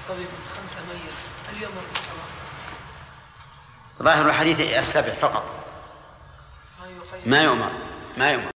الصبي من 5 ميت هل يؤمر بالصلاة؟ ظاهر الحديث 7 فقط، ما يؤمر.